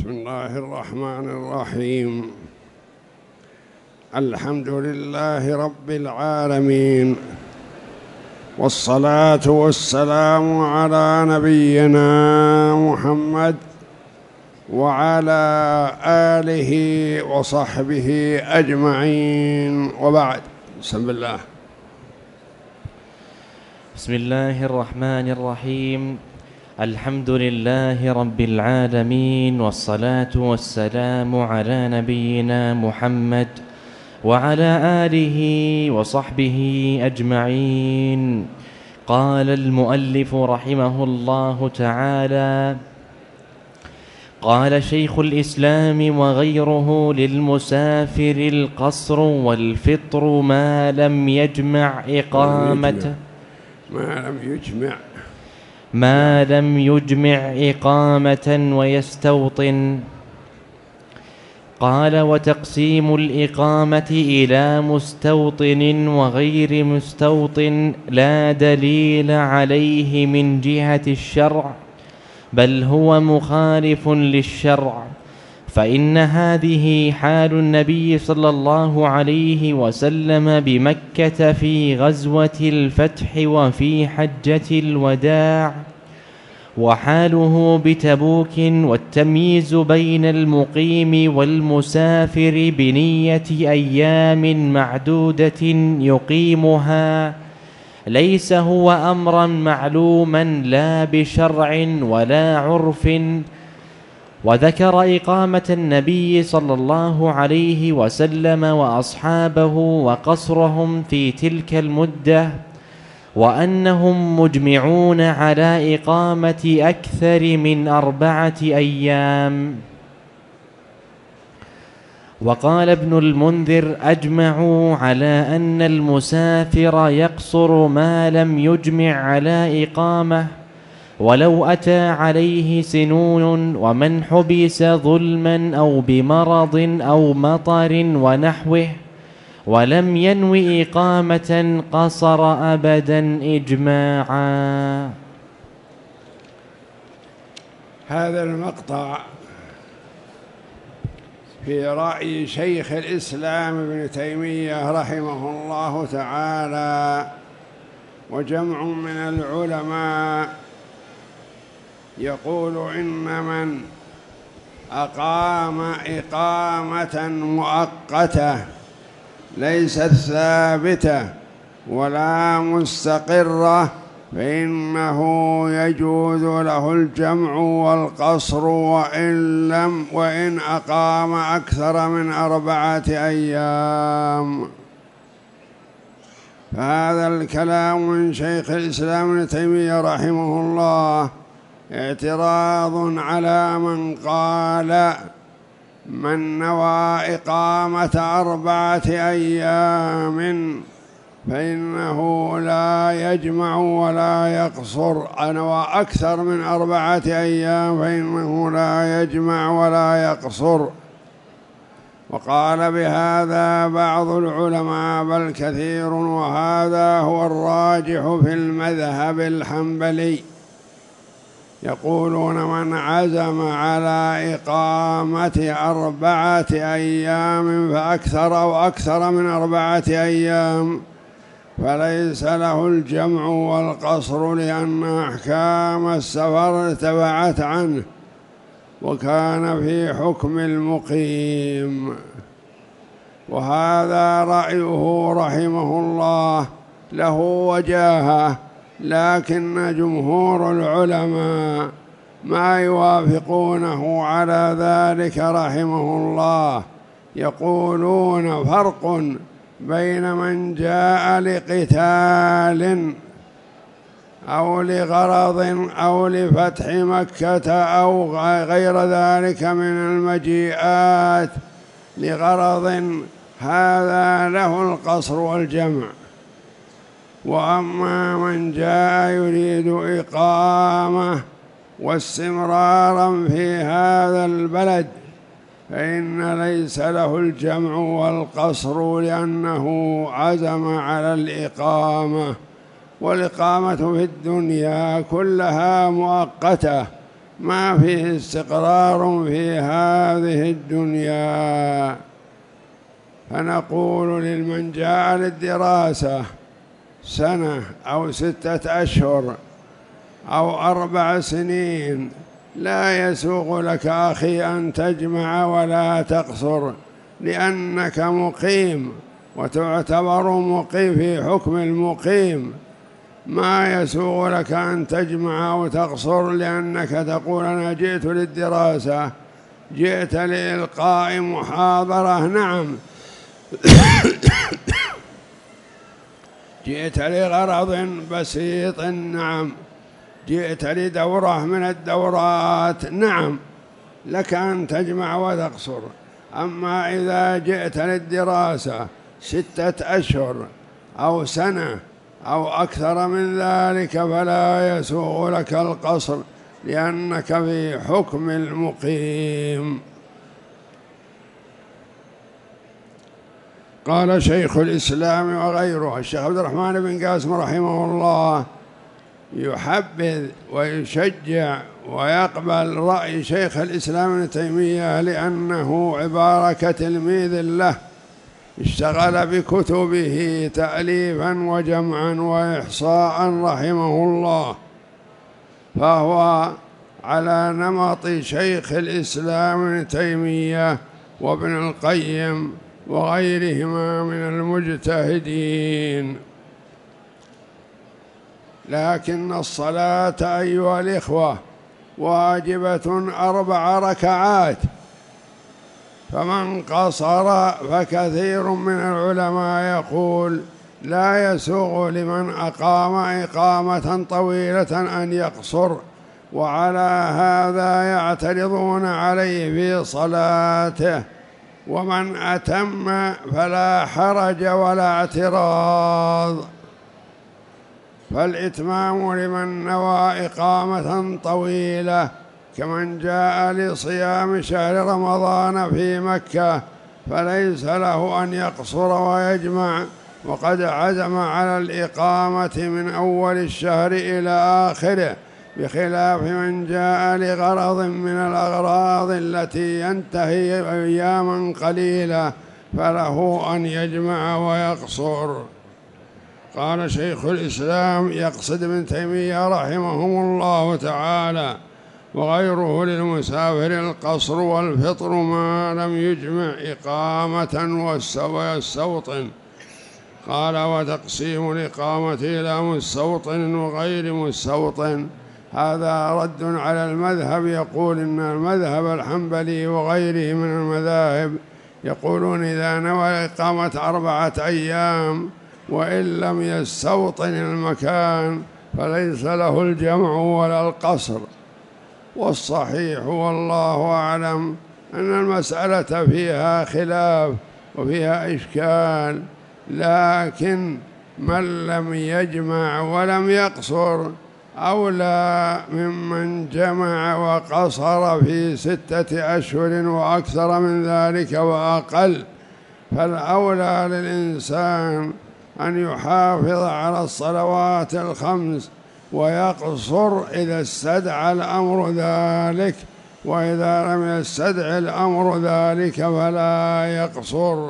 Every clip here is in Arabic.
بسم الله الرحمن الرحيم. الحمد لله رب العالمين، والصلاة والسلام على نبينا محمد وعلى آله وصحبه أجمعين، وبعد. بسم الله. بسم الله الرحمن الرحيم. الحمد لله رب العالمين، والصلاة والسلام على نبينا محمد وعلى آله وصحبه أجمعين. قال المؤلف رحمه الله تعالى: قال شيخ الإسلام وغيره: للمسافر القصر والفطر ما لم يجمع إقامة ويستوطن. قال: وتقسيم الإقامة إلى مستوطن وغير مستوطن لا دليل عليه من جهة الشرع، بل هو مخالف للشرع، فإن هذه حال النبي صلى الله عليه وسلم بمكة في غزوة الفتح وفي حجة الوداع، وحاله بتبوك، والتمييز بين المقيم والمسافر بنية أيام معدودة يقيمها ليس هو أمرا معلوما لا بشرع ولا عرف. وذكر إقامة النبي صلى الله عليه وسلم وأصحابه وقصرهم في تلك المدة، وأنهم مجمعون على إقامة أكثر من 4 أيام. وقال ابن المنذر: أجمعوا على أن المسافر يقصر ما لم يجمع على إقامة ولو أتى عليه سنون، ومن حبس ظلما أو بمرض أو مطر ونحوه ولم ينو إقامة قصر أبدا إجماعا. هذا المقطع في رأي شيخ الإسلام ابن تيمية رحمه الله تعالى وجمع من العلماء، يقول: إن من أقام إقامة مؤقتة ليست ثابتة ولا مستقرة فإنه يجوز له الجمع والقصر وإن أقام أكثر من 4 أيام. فهذا الكلام من شيخ الإسلام ابن تيمية رحمه الله اعتراض على من قال: من نوى إقامة 4 أيام فإنه لا يجمع ولا يقصر، نوى أكثر من 4 أيام فإنه لا يجمع ولا يقصر. وقال بهذا بعض العلماء بل كثير، وهذا هو الراجح في المذهب الحنبلي. يقولون: من عزم على إقامة 4 أيام فأكثر أو أكثر من 4 أيام فليس له الجمع والقصر، لأن أحكام السفر ارتفعت عنه وكان في حكم المقيم. وهذا رأيه رحمه الله له وجاهة، لكن جمهور العلماء ما يوافقونه على ذلك رحمه الله. يقولون: فرق بين من جاء لقتال أو لغرض أو لفتح مكة أو غير ذلك من المجيئات لغرض، هذا له القصر والجمع. وأما من جاء يريد إقامة واستمرارا في هذا البلد فإن ليس له الجمع والقصر، لأنه عزم على الإقامة، والإقامة في الدنيا كلها مؤقتة ما فيه استقرار في هذه الدنيا. فنقول لمن جاء للدراسة سنة أو 6 أشهر أو 4 سنين: لا يسوغ لك أخي أن تجمع ولا تقصر، لأنك مقيم وتعتبر مقيم في حكم المقيم. ما يسوغ لك أن تجمع وتقصر، لأنك تقول: أنا جئت للدراسة، جئت لإلقاء محاضرة، نعم، جئت لغرض بسيط، نعم، جئت لدورة من الدورات، نعم، لك أن تجمع وتقصر. أما إذا جئت للدراسة 6 أشهر أو سنة أو أكثر من ذلك فلا يسوغ لك القصر، لأنك في حكم المقيم. قال شيخ الإسلام وغيره، الشيخ عبد الرحمن بن قاسم رحمه الله يحبذ ويشجع ويقبل رأي شيخ الإسلام ابن تيمية، لأنه عبارة كتلميذ له، اشتغل بكتبه تأليفا وجمعا وإحصاء رحمه الله، فهو على نمط شيخ الإسلام ابن تيمية وابن القيم وغيرهما من المجتهدين. لكن الصلاة أيها الإخوة واجبة 4 ركعات، فمن قصر فكثير من العلماء يقول لا يسوغ لمن أقام إقامة طويلة أن يقصر، وعلى هذا يعترضون عليه في صلاته. ومن أتم فلا حرج ولا اعتراض، فالإتمام لمن نوى إقامة طويلة، كمن جاء لصيام شهر رمضان في مكة فليس له أن يقصر ويجمع، وقد عزم على الإقامة من أول الشهر إلى آخره، بخلاف من جاء لغرض من الأغراض التي ينتهي أياما قليلة فله أن يجمع ويقصر. قال شيخ الإسلام يقصد ابن تيمية رحمهم الله تعالى وغيره: للمسافر القصر والفطر ما لم يجمع إقامة ويستوطن. قال: وتقسيم الإقامة إلى مستوطن وغير مستوطن هذا رد على المذهب. يقول إن المذهب الحنبلي وغيره من المذاهب يقولون إذا نوى إقامة 4 أيام وإن لم يستوطن المكان فليس له الجمع ولا القصر. والصحيح والله أعلم أن المسألة فيها خلاف وفيها إشكال، لكن من لم يجمع ولم يقصر أولى ممن جمع وقصر في 6 أشهر وأكثر من ذلك وأقل. فالأولى للإنسان أن يحافظ على الصلوات ال5 ويقصر إذا استدعى الأمر ذلك، وإذا لم يستدعي الأمر ذلك فلا يقصر.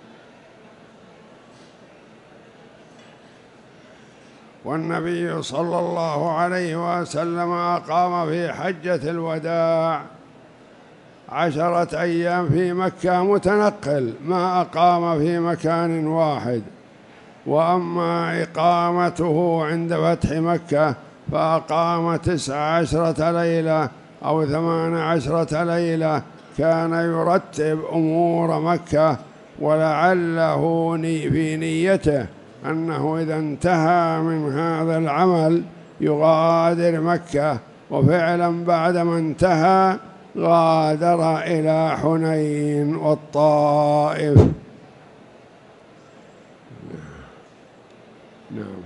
والنبي صلى الله عليه وسلم أقام في حجة الوداع 10 أيام في مكة متنقل، ما أقام في مكان واحد. وأما إقامته عند فتح مكة فأقام 19 ليلة أو 18 ليلة، كان يرتب أمور مكة، ولعله في نيته أنه إذا انتهى من هذا العمل يغادر مكة، وفعلا بعدما انتهى غادر إلى حنين والطائف. نعم.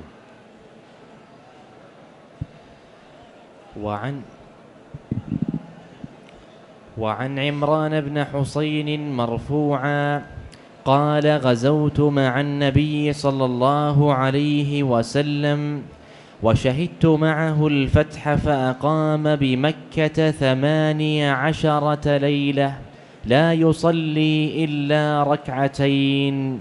وعن عمران بن حسين مرفوعا قال: غزوت مع النبي صلى الله عليه وسلم وشهدت معه الفتح فأقام بمكة 18 ليلة لا يصلي إلا ركعتين.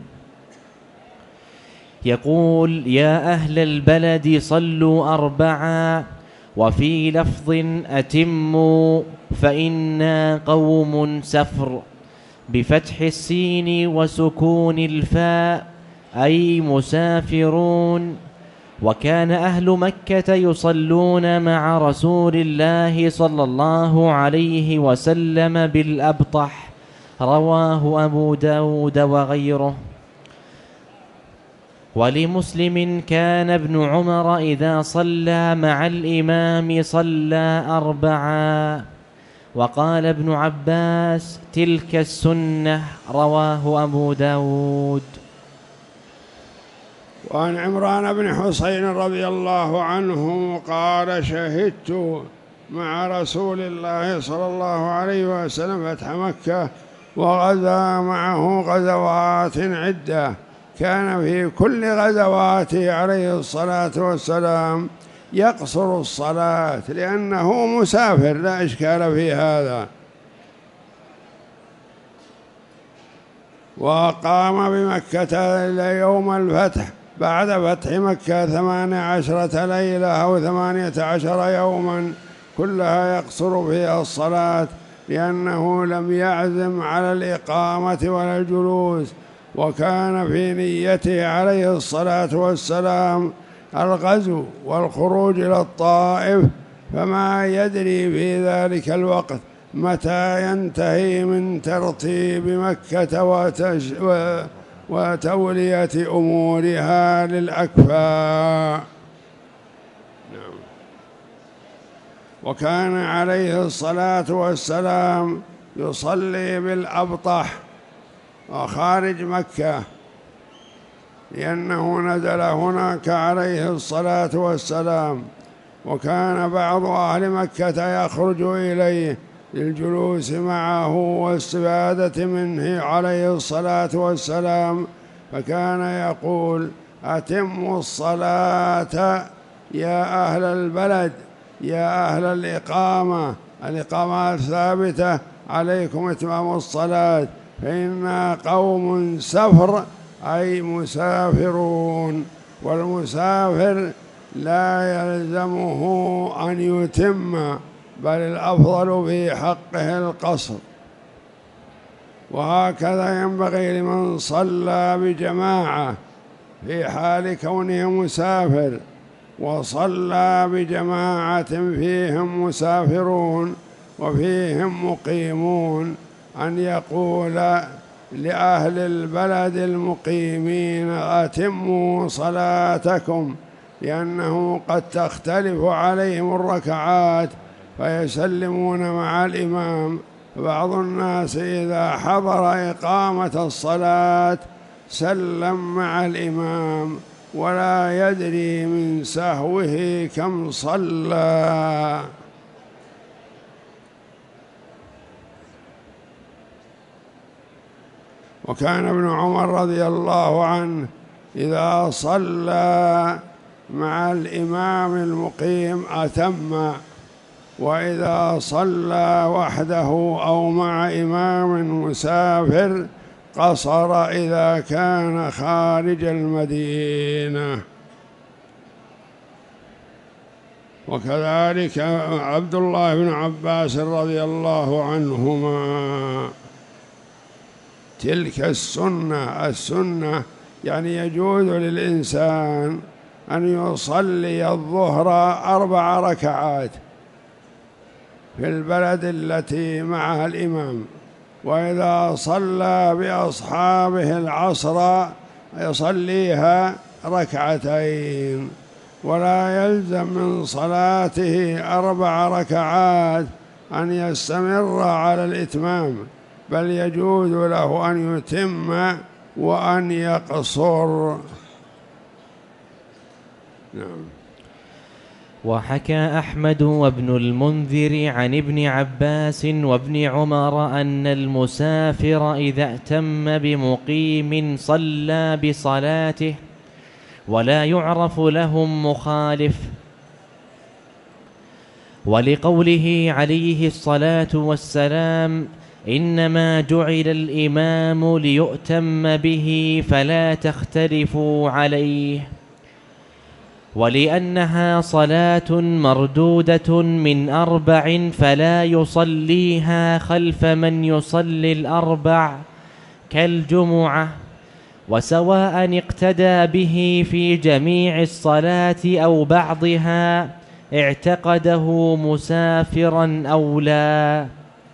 يقول: يا أهل البلد صلوا 4، وفي لفظ أتموا فإنا قوم سفر، بفتح السين وسكون الفاء، أي مسافرون. وكان أهل مكة يصلون مع رسول الله صلى الله عليه وسلم بالأبطح، رواه أبو داود وغيره. ولمسلم: كان ابن عمر إذا صلى مع الإمام صلى 4. وقال ابن عباس: تلك السنة، رواه أبو داود. وعن عمران بن حسين رضي الله عنه قال: شهدت مع رسول الله صلى الله عليه وسلم فتح مكة، وغزا معه غزوات عدة، كان في كل غزواته عليه الصلاة والسلام يقصر الصلاة لأنه مسافر، لا إشكال في هذا. وقام بمكة يوم الفتح بعد فتح مكة 18 ليلة أو 18 يوما، كلها يقصر فيها الصلاة، لأنه لم يعزم على الإقامة ولا الجلوس، وكان في نيته عليه الصلاة والسلام الغزو والخروج إلى الطائف، فما يدري في ذلك الوقت متى ينتهي من ترتيب مكة وتولية أمورها للأكفاء. وكان عليه الصلاة والسلام يصلي بالأبطح وخارج مكة، لأنه نزل هناك عليه الصلاة والسلام، وكان بعض أهل مكة يخرج إليه للجلوس معه والاستفادة منه عليه الصلاة والسلام، فكان يقول: أتموا الصلاة يا أهل البلد، يا أهل الإقامة، الإقامات ثابتة، عليكم إتمام الصلاة، فإنا قوم سفر، أي مسافرون، والمسافر لا يلزمه أن يتم، بل الأفضل في حقه القصر. وهكذا ينبغي لمن صلى بجماعة في حال كونه مسافر وصلى بجماعة فيهم مسافرون وفيهم مقيمون أن يقول لأهل البلد المقيمين: أتموا صلاتكم، لأنه قد تختلف عليهم الركعات فيسلمون مع الإمام. بعض الناس إذا حضر إقامة الصلاة سلم مع الإمام ولا يدري من سهوه كم صلى. وكان ابن عمر رضي الله عنه إذا صلى مع الإمام المقيم أتم، وإذا صلى وحده أو مع إمام مسافر قصر إذا كان خارج المدينة. وكذلك عبد الله بن عباس رضي الله عنهما: تلك السنة يعني يجوز للإنسان أن يصلي الظهر 4 ركعات في البلد التي معها الإمام، وإذا صلى بأصحابه العصر يصليها 2 ركعات، ولا يلزم من صلاته 4 ركعات أن يستمر على الإتمام، بل يجوز له أن يتم وأن يقصر. نعم. وحكى أحمد وابن المنذر عن ابن عباس وابن عمر أن المسافر إذا ائتم بمقيم صلى بصلاته، ولا يعرف لهم مخالف. ولقوله عليه الصلاة والسلام: إنما جعل الإمام ليؤتم به فلا تختلفوا عليه. ولأنها صلاة مردودة من 4 فلا يصليها خلف من يصلي ال4 كالجمعة، وسواء اقتدى به في جميع الصلاة أو بعضها اعتقده مسافرا أو لا.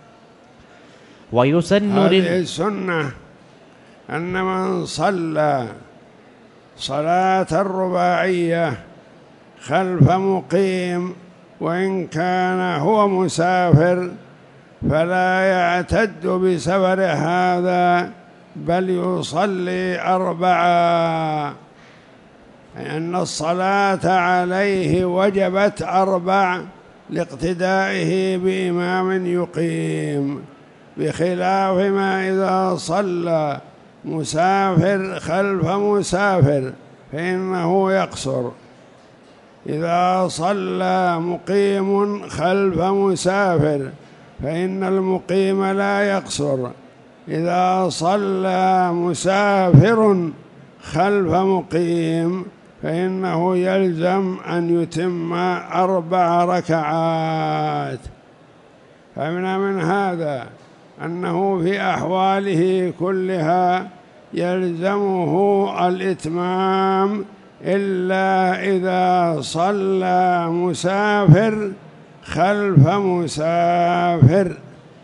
ويسن هذه السنة أن من صلى صلاة الرباعية خلف مقيم وإن كان هو مسافر فلا يعتد بسفر هذا، بل يصلي 4، لأن الصلاة عليه وجبت 4 لاقتدائه بإمام يقيم، بخلاف ما إذا صلى مسافر خلف مسافر فإنه يقصر. إذا صلى مقيم خلف مسافر فإن المقيم لا يقصر. إذا صلى مسافر خلف مقيم فإنه يلزم أن يتم 4 ركعات. فمن من هذا أنه في أحواله كلها يلزمه الإتمام إلا إذا صلى مسافر خلف مسافر،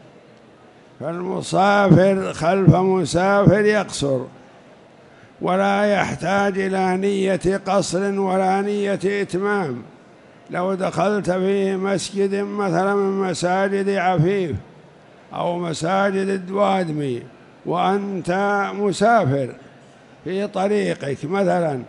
فالمسافر خلف مسافر يقصر ولا يحتاج إلى نية قصر ولا نية إتمام. لو دخلت في مسجد مثلا من مساجد عفيف أو مساجد الدوادمي وأنت مسافر في طريقك مثلا،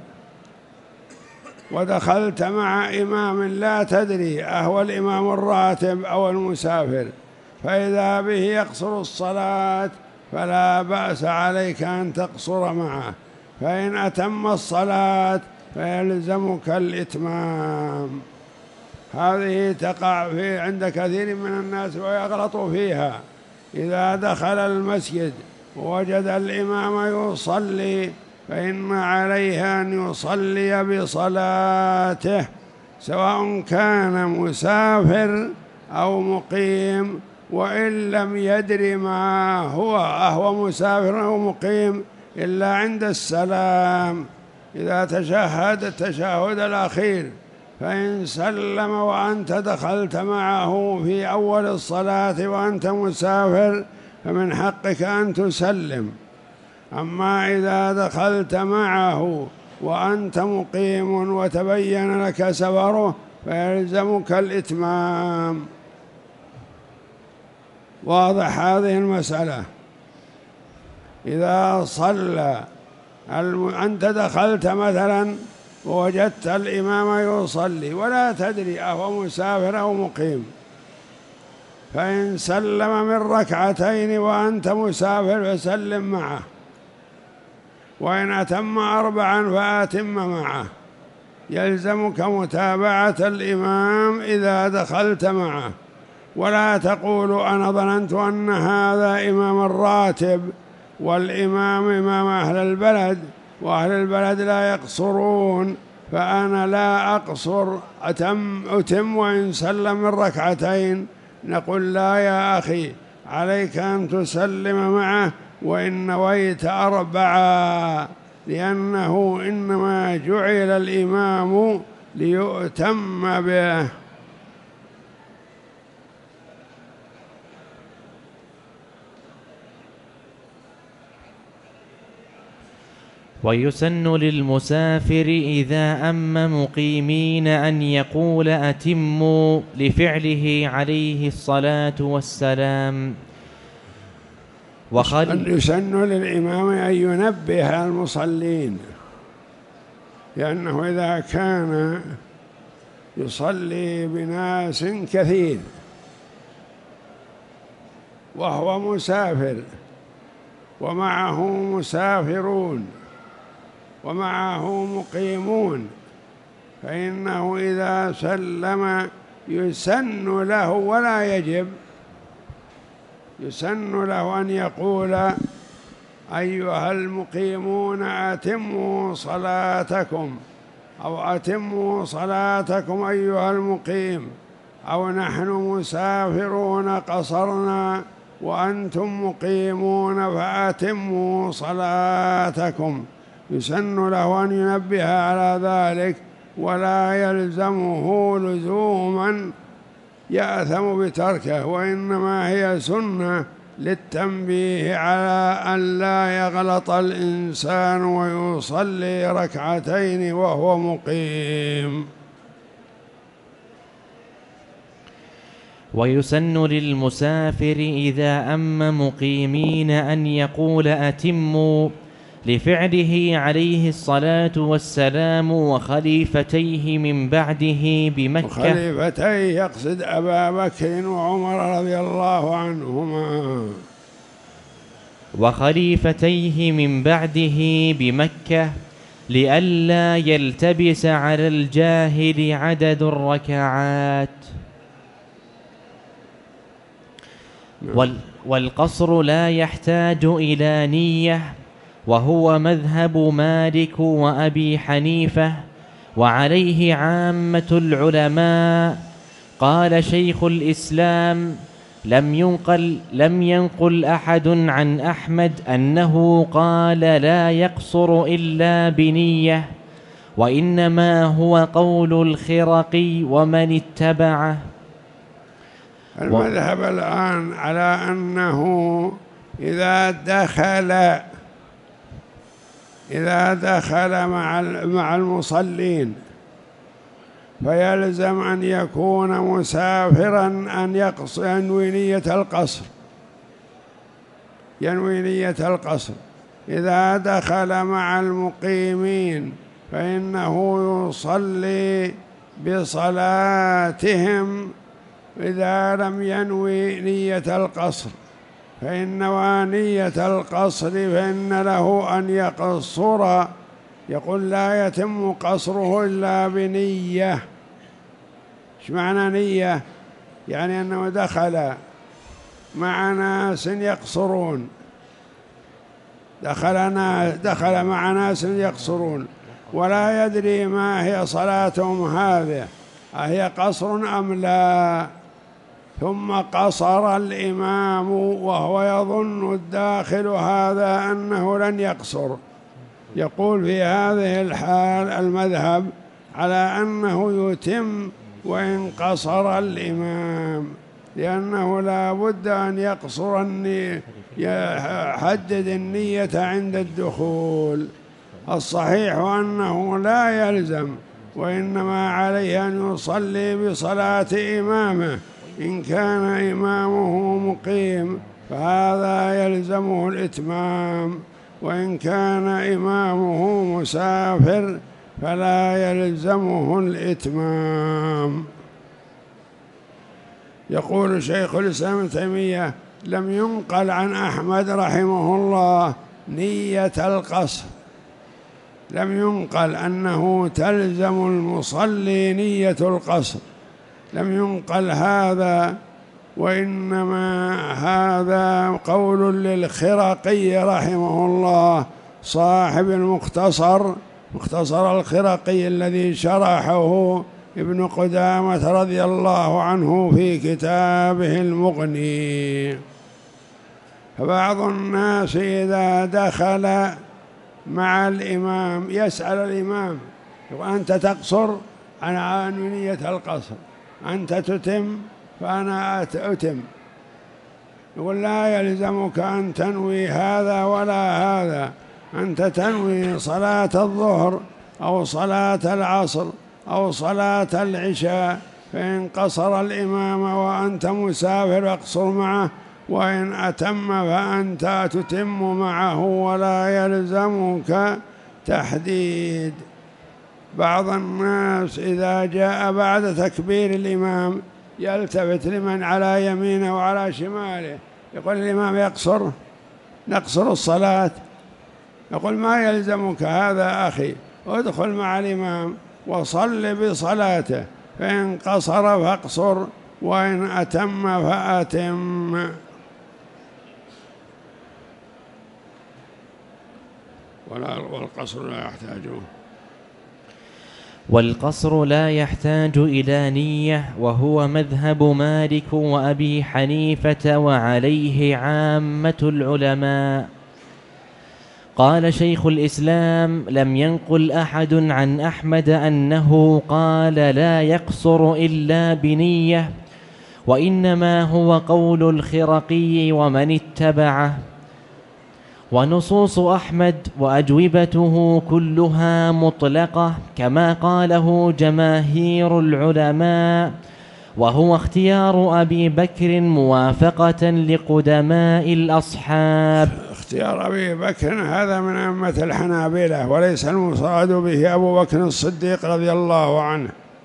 ودخلت مع إمام لا تدري أهو الإمام الراتب أو المسافر، فإذا به يقصر الصلاة فلا بأس عليك أن تقصر معه، فإن أتم الصلاة فيلزمك الإتمام. هذه تقع في عند كثير من الناس ويغلطوا فيها. إذا دخل المسجد ووجد الإمام يصلي فإن عليه أن يصلي بصلاته، سواء كان مسافر أو مقيم، وإن لم يدر ما هو مسافر أو مقيم إلا عند السلام. إذا تشهد التشهد الأخير فإن سلم وأنت دخلت معه في أول الصلاة وأنت مسافر فمن حقك أن تسلم. أما إذا دخلت معه وأنت مقيم وتبين لك سفره فيلزمك الإتمام. واضح هذه المسألة؟ إذا صلى أنت دخلت مثلا ووجدت الإمام يصلي ولا تدري أهو مسافر أو مقيم، فإن سلم من 2 ركعتين وأنت مسافر فسلم معه، وإن أتم 4 فأتم معه. يلزمك متابعة الإمام إذا دخلت معه، ولا تقول أنا ظننت أن هذا إمام الراتب والإمام إمام أهل البلد وأهل البلد لا يقصرون فأنا لا أقصر أتم وإن سلم من 2 ركعتين. نقول لا يا أخي، عليك أن تسلم معه وإن نويت 4، لأنه إنما جعل الإمام ليؤتم به. ويسن للمسافر إذا أم مقيمين أن يقول أتموا لفعله عليه الصلاة والسلام. يسن للإمام أن ينبه المصلين، لأنه إذا كان يصلي بناس كثير وهو مسافر ومعه مسافرون ومعه مقيمون، فإنه إذا سلم يسن له ولا يجب، يسن له أن يقول أيها المقيمون أتموا صلاتكم، أو أتموا صلاتكم أيها المقيم، أو نحن مسافرون قصرنا وأنتم مقيمون فأتموا صلاتكم. يسن له أن ينبه على ذلك، ولا يلزمه لزوما يأثم بتركه، وإنما هي سنة للتنبيه على أن لا يغلط الإنسان ويصلي ركعتين وهو مقيم. ويسن للمسافر إذا أم مقيمين أن يقول أتموا، لفعله عليه الصلاة والسلام وخليفتيه من بعده بمكة. وخليفتيه يقصد أبا بكر وعمر رضي الله عنهما، وخليفتيه من بعده بمكة، لئلا يلتبس على الجاهل عدد الركعات. والقصر لا يحتاج إلى نية، وهو مذهب مالك وأبي حنيفة، وعليه عامة العلماء. قال شيخ الإسلام: لم ينقل أحد عن أحمد أنه قال لا يقصر إلا بنية، وإنما هو قول الخرقي ومن اتبعه. المذهب الآن على أنه إذا دخل مع المصلين فيلزم أن يكون مسافرا أن ينوي نية القصر. إذا دخل مع المقيمين فإنه يصلي بصلاتهم إذا لم ينوي نية القصر، فإن نوى نية القصر فإن له أن يقصر. يقول لا يتم قصره إلا بنية. إيش معنى نية؟ يعني أنه دخل مع ناس يقصرون، دخل مع ناس يقصرون ولا يدري ما هي صلاتهم هذه، أهي قصر أم لا، ثم قصر الإمام وهو يظن الداخل هذا أنه لن يقصر. يقول في هذه الحال المذهب على أنه يتم وإن قصر الإمام، لأنه لا بد أن يقصر يحدد النية عند الدخول. الصحيح أنه لا يلزم، وإنما عليه أن يصلي بصلاة إمامه. إن كان إمامه مقيم فهذا يلزمه الإتمام، وإن كان إمامه مسافر فلا يلزمه الإتمام. يقول شيخ الإسلام ابن تيمية: لم ينقل عن أحمد رحمه الله نية القصر، لم ينقل أنه تلزم المصلي نية القصر، لم ينقل هذا، وإنما هذا قول للخرقي رحمه الله صاحب مختصر الخرقي الذي شرحه ابن قدامة رضي الله عنه في كتابه المغني. فبعض الناس إذا دخل مع الإمام يسأل الإمام: أنت تقصر؟ أنا أنوي نية القصر. أنت تتم؟ فأنا أتم. يقول: لا يلزمك أن تنوي هذا ولا هذا، أنت تنوي صلاة الظهر أو صلاة العصر أو صلاة العشاء، فإن قصر الإمام وأنت مسافر اقصر معه، وإن أتم فأنت تتم معه، ولا يلزمك تحديد. بعض الناس إذا جاء بعد تكبير الإمام يلتفت لمن على يمينه وعلى شماله، يقول: الإمام يقصر، نقصر الصلاة. يقول ما يلزمك هذا أخي، ادخل مع الإمام وصل بصلاته، فإن قصر فاقصر وإن أتم فأتم. والقصر لا يحتاجه. والقصر لا يحتاج إلى نية، وهو مذهب مالك وأبي حنيفة وعليه عامة العلماء. قال شيخ الإسلام: لم ينقل أحد عن أحمد أنه قال لا يقصر إلا بنية، وإنما هو قول الخرقي ومن اتبعه. ونصوص أحمد وأجوبته كلها مطلقة كما قاله جماهير العلماء، وهو اختيار أبي بكر موافقة لقدماء الأصحاب. اختيار أبي بكر هذا من أئمة الحنابلة، وليس المصاد به أبو بكر الصديق رضي الله عنه.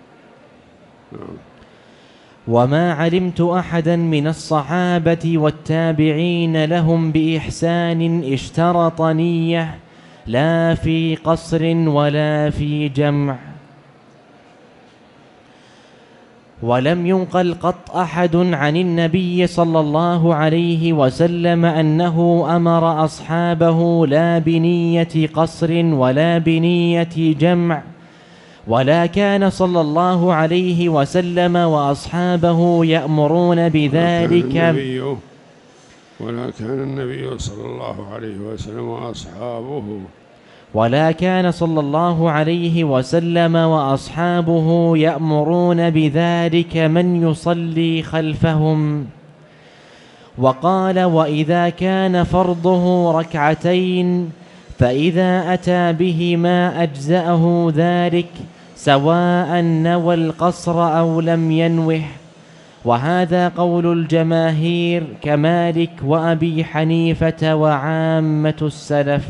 وما علمت أحدا من الصحابة والتابعين لهم بإحسان اشترط نية، لا في قصر ولا في جمع. ولم ينقل قط أحد عن النبي صلى الله عليه وسلم أنه أمر أصحابه لا بنية قصر ولا بنية جمع، ولا كان صلى الله عليه وسلم وأصحابه يأمرون بذلك. ولا كان النبي صلى الله عليه وسلم وأصحابه ولا كان صلى الله عليه وسلم وأصحابه يأمرون بذلك من يصلي خلفهم. وقال: وإذا كان فرضه ركعتين فإذا أتى بهما أجزأه ذلك، سواء نوى القصر أو لم ينوه. وهذا قول الجماهير كمالك وأبي حنيفة وعامة السلف.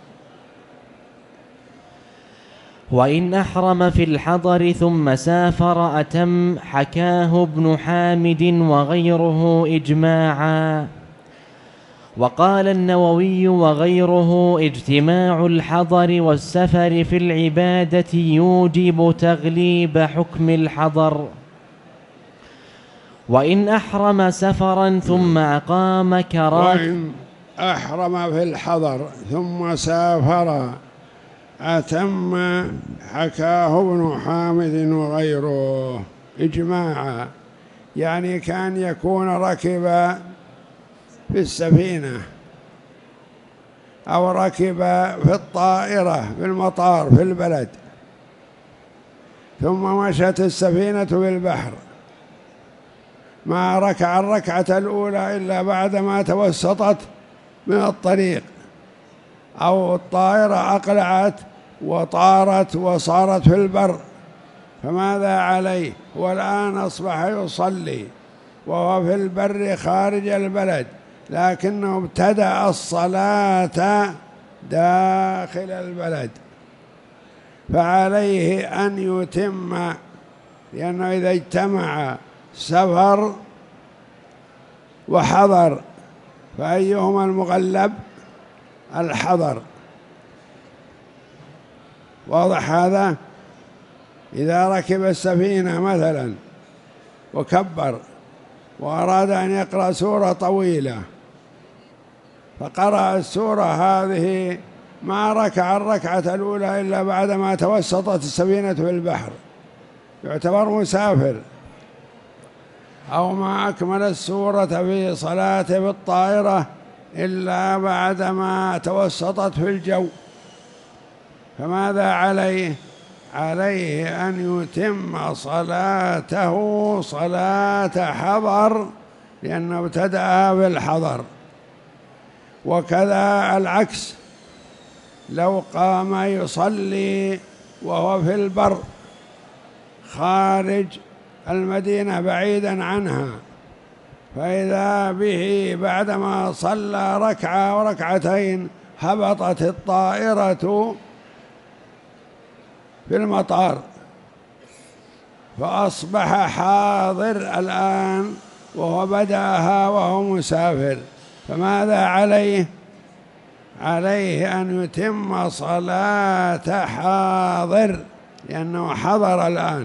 وإن أحرم في الحضر ثم سافر أتم، حكاه ابن حامد وغيره إجماعا. وقال النووي وغيره: اجتماع الحضر والسفر في العبادة يوجب تغليب حكم الحضر. وإن أحرم سفرا ثم أقام وإن أحرم في الحضر ثم سافر أتم، حكاه ابن حامد وغيره إجماعا، يعني كان يكون ركب في السفينة أو ركب في الطائرة في المطار في البلد، ثم مشت السفينة بالبحر، ما ركع الركعة الأولى إلا بعدما توسطت من الطريق، أو الطائرة أقلعت وطارت وصارت في البر، فماذا عليه؟ والآن أصبح يصلي وهو في البر خارج البلد، لكنه ابتدأ الصلاة داخل البلد، فعليه أن يتم، لأنه إذا اجتمع سفر وحضر فأيهما المغلب؟ الحضر. واضح هذا؟ إذا ركب السفينة مثلا وكبر وأراد أن يقرأ سورة طويلة، فقرأ السورة هذه، ما ركع الركعة الأولى إلا بعدما توسطت السفينة في البحر، يعتبر مسافر. أو ما أكمل السورة في صلاته بالطائرة إلا بعدما توسطت في الجو، فماذا عليه؟ عليه أن يتم صلاته صلاة حضر، لأنه ابتدأ بالحضر. وكذا العكس، لو قام يصلي وهو في البر خارج المدينة بعيدا عنها، فإذا به بعدما صلى ركعة وركعتين هبطت الطائرة في المطار، فأصبح حاضر الآن وهو بدأها وهو مسافر، فماذا عليه؟ عليه أن يتم صلاة حاضر، لأنه حضر الآن،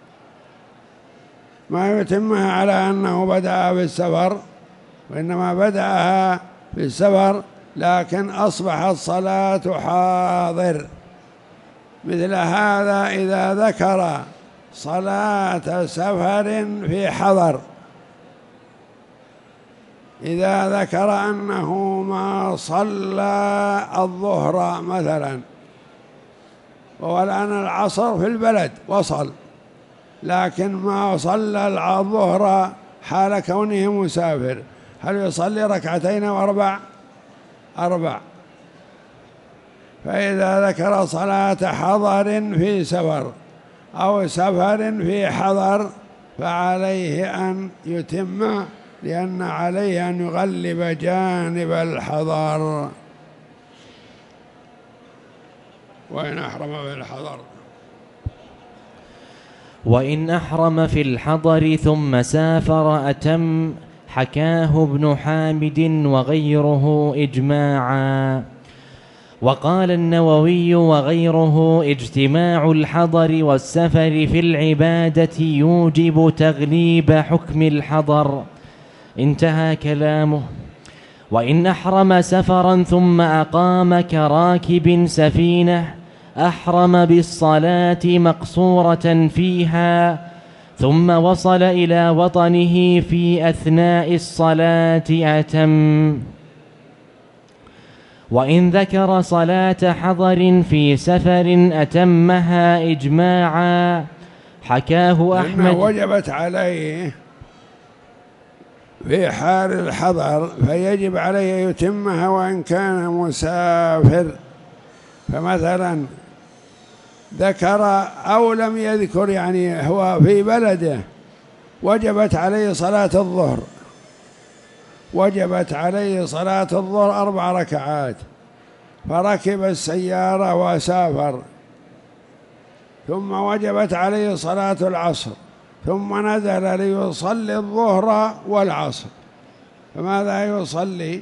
ما يتمها على أنه بدأ بالسفر، وإنما بدأها بالسفر لكن أصبحت صلاة حاضر. مثل هذا إذا ذكر صلاة سفر في حضر، إذا ذكر أنه ما صلى الظهر مثلا، وهو الآن العصر في البلد وصل، لكن ما صلى الظهر حال كونه مسافر، هل يصلي ركعتين وأربع؟ أربع. فإذا ذكر صلاة حضر في سفر أو سفر في حضر فعليه أن يتم، لأن عليه أن يغلب جانب الحضر. وإن أحرم بالحضر وإن أحرم في الحضر ثم سافر أتم، حكاه ابن حامد وغيره إجماعا. وقال النووي وغيره: اجتماع الحضر والسفر في العبادة يوجب تغليب حكم الحضر. انتهى كلامه. وإن أحرم سفرا ثم أقام كراكب سفينة، أحرم بالصلاة مقصورة فيها، ثم وصل إلى وطنه في أثناء الصلاة أتم. وإن ذكر صلاة حضر في سفر أتمها إجماعا، حكاه أحمد. وجبت عليه في حال الحضر فيجب عليه يتمها وإن كان مسافر. فمثلا ذكر أو لم يذكر، يعني هو في بلده وجبت عليه صلاة الظهر، وجبت عليه صلاة الظهر 4 ركعات، فركب السيارة وسافر، ثم وجبت عليه صلاة العصر، ثم نزل ليصلي الظهر والعصر، فماذا يصلي؟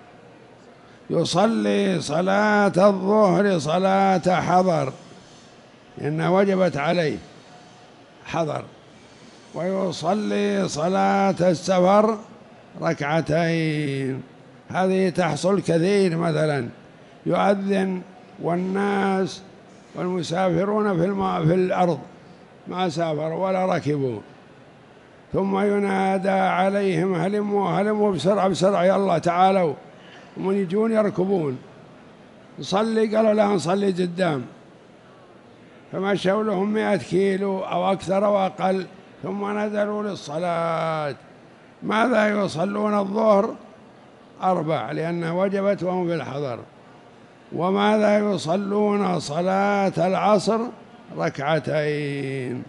يصلي صلاة الظهر صلاة حضر لأنها وجبت عليه حضر، ويصلي صلاة السفر ركعتين. هذه تحصل كثير، مثلا يؤذن والناس والمسافرون في الأرض ما سافروا ولا ركبوا، ثم ينادى عليهم: هلموا هلموا بسرعة بسرعة، يلا تعالوا، ومن يجون يركبون. نصلي، قالوا لا نصلي قدام، فمشوا لهم 100 كيلو أو أكثر وأقل، ثم نزلوا للصلاة. ماذا يصلون؟ الظهر 4 لأنها وجبت وهم في الحضر. وماذا يصلون؟ صلاة العصر ركعتين.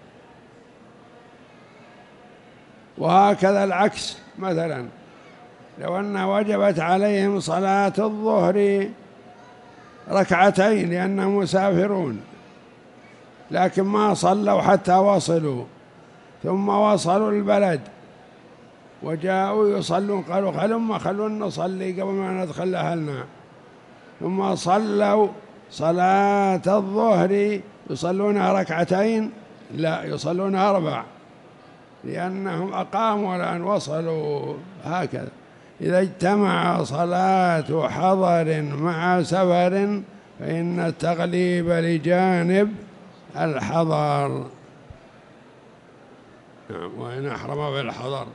وهكذا العكس، مثلا لو أن وجبت عليهم صلاة الظهر ركعتين لأنهم مسافرون، لكن ما صلوا حتى وصلوا، ثم وصلوا البلد وجاءوا يصلون، قالوا خلونا نصلي قبل ما ندخل أهلنا، ثم صلوا صلاة الظهر يصلونها ركعتين؟ لا، يصلونها 4 لأنهم أقاموا الآن وصلوا. هكذا إذا اجتمع صلاة حضر مع سفر فإن التغليب لجانب الحضر. نعم. وإن أحرم بالحضر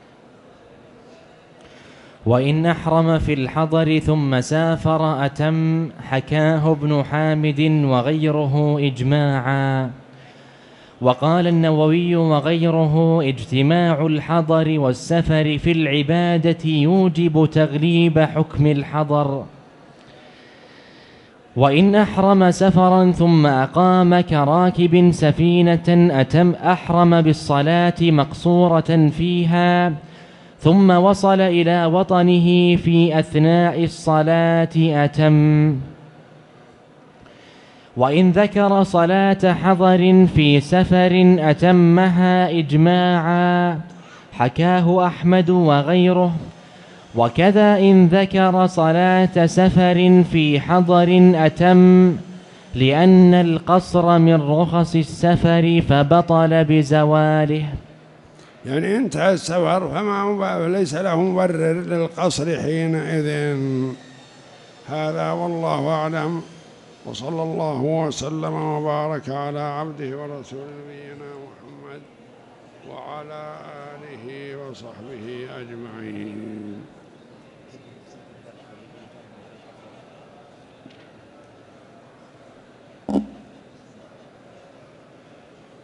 وإن أحرم في الحضر ثم سافر أتم، حكاه ابن حامد وغيره إجماعا. وقال النووي وغيره: اجتماع الحضر والسفر في العبادة يوجب تغليب حكم الحضر. وإن أحرم سفرا ثم أقام كراكب سفينة أتم، أحرم بالصلاة مقصورة فيها، ثم وصل إلى وطنه في أثناء الصلاة أتم. وإن ذكر صلاة حضر في سفر أتمها إجماعا، حكاه أحمد وغيره. وكذا إن ذكر صلاة سفر في حضر أتم، لأن القصر من رخص السفر فبطل بزواله. يعني انتهى السفر ليس له مبرر للقصر حينئذ. هذا والله أعلم، وصلى الله وسلم وبارك على عبده ورسول نبينا محمد وعلى آله وصحبه أجمعين.